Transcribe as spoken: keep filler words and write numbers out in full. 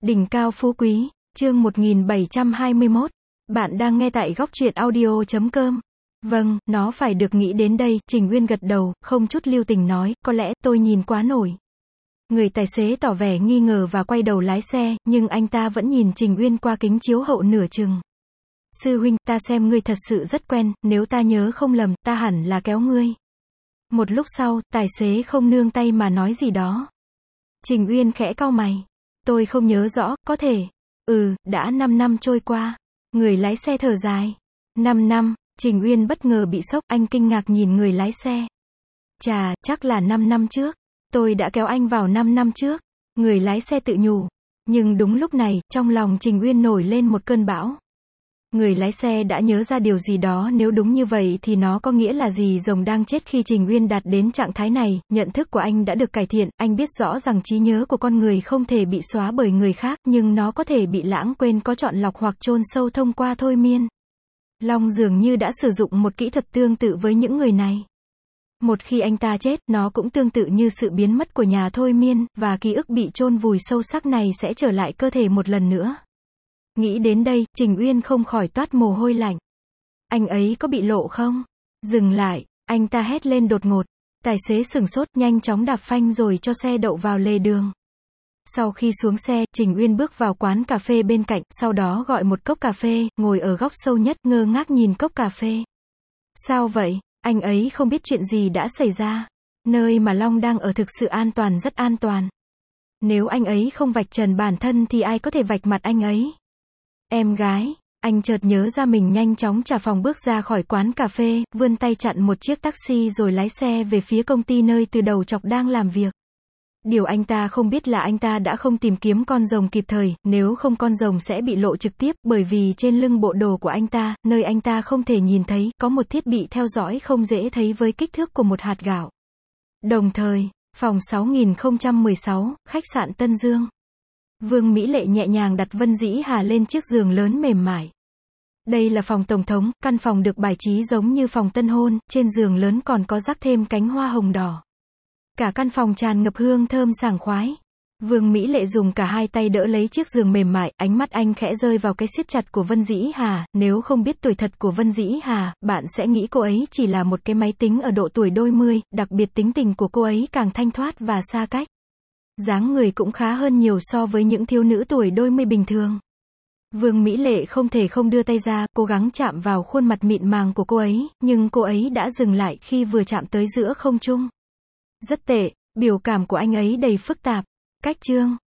Đỉnh cao phú quý, chương một nghìn bảy trăm hai mươi mốt. Bạn đang nghe tại góc truyện audio chấm com. Vâng, nó phải được nghĩ đến đây, Trình Uyên gật đầu, không chút lưu tình nói, có lẽ, tôi nhìn quá nổi. Người tài xế tỏ vẻ nghi ngờ và quay đầu lái xe, nhưng anh ta vẫn nhìn Trình Uyên qua kính chiếu hậu nửa chừng. Sư huynh, ta xem ngươi thật sự rất quen, nếu ta nhớ không lầm, ta hẳn là kéo ngươi. Một lúc sau, tài xế không nương tay mà nói gì đó. Trình Uyên khẽ cau mày. Tôi không nhớ rõ, có thể. Ừ, đã năm năm trôi qua. Người lái xe thở dài. năm năm, Trình Uyên bất ngờ bị sốc, anh kinh ngạc nhìn người lái xe. Chà, chắc là năm năm trước. Tôi đã kéo anh vào năm năm trước. Người lái xe tự nhủ. Nhưng đúng lúc này, trong lòng Trình Uyên nổi lên một cơn bão. Người lái xe đã nhớ ra điều gì đó, nếu đúng như vậy thì nó có nghĩa là gì rồng đang chết khi Trình Uyên đạt đến trạng thái này, nhận thức của anh đã được cải thiện, anh biết rõ rằng trí nhớ của con người không thể bị xóa bởi người khác, nhưng nó có thể bị lãng quên có chọn lọc hoặc chôn sâu thông qua thôi miên. Long dường như đã sử dụng một kỹ thuật tương tự với những người này. Một khi anh ta chết, nó cũng tương tự như sự biến mất của nhà thôi miên, và ký ức bị chôn vùi sâu sắc này sẽ trở lại cơ thể một lần nữa. Nghĩ đến đây, Trình Uyên không khỏi toát mồ hôi lạnh. Anh ấy có bị lộ không? Dừng lại, anh ta hét lên đột ngột. Tài xế sửng sốt, nhanh chóng đạp phanh rồi cho xe đậu vào lề đường. Sau khi xuống xe, Trình Uyên bước vào quán cà phê bên cạnh, sau đó gọi một cốc cà phê, ngồi ở góc sâu nhất, ngơ ngác nhìn cốc cà phê. Sao vậy? Anh ấy không biết chuyện gì đã xảy ra. Nơi mà Long đang ở thực sự an toàn, rất an toàn. Nếu anh ấy không vạch trần bản thân thì ai có thể vạch mặt anh ấy? Em gái, anh chợt nhớ ra mình nhanh chóng trả phòng bước ra khỏi quán cà phê, vươn tay chặn một chiếc taxi rồi lái xe về phía công ty nơi từ đầu chọc đang làm việc. Điều anh ta không biết là anh ta đã không tìm kiếm con rồng kịp thời, nếu không con rồng sẽ bị lộ trực tiếp, bởi vì trên lưng bộ đồ của anh ta, nơi anh ta không thể nhìn thấy, có một thiết bị theo dõi không dễ thấy với kích thước của một hạt gạo. Đồng thời, phòng sáu nghìn không trăm mười sáu, khách sạn Tân Dương. Vương Mỹ Lệ nhẹ nhàng đặt Vân Dĩ Hà lên chiếc giường lớn mềm mại. Đây là phòng tổng thống, căn phòng được bài trí giống như phòng tân hôn, trên giường lớn còn có rắc thêm cánh hoa hồng đỏ. Cả căn phòng tràn ngập hương thơm sảng khoái. Vương Mỹ Lệ dùng cả hai tay đỡ lấy chiếc giường mềm mại, ánh mắt anh khẽ rơi vào cái siết chặt của Vân Dĩ Hà, nếu không biết tuổi thật của Vân Dĩ Hà, bạn sẽ nghĩ cô ấy chỉ là một cái máy tính ở độ tuổi đôi mươi, đặc biệt tính tình của cô ấy càng thanh thoát và xa cách. Dáng người cũng khá hơn nhiều so với những thiếu nữ tuổi đôi mươi bình thường. Vương Mỹ Lệ không thể không đưa tay ra, cố gắng chạm vào khuôn mặt mịn màng của cô ấy, nhưng cô ấy đã dừng lại khi vừa chạm tới giữa không trung. Rất tệ, biểu cảm của anh ấy đầy phức tạp. Cách chương,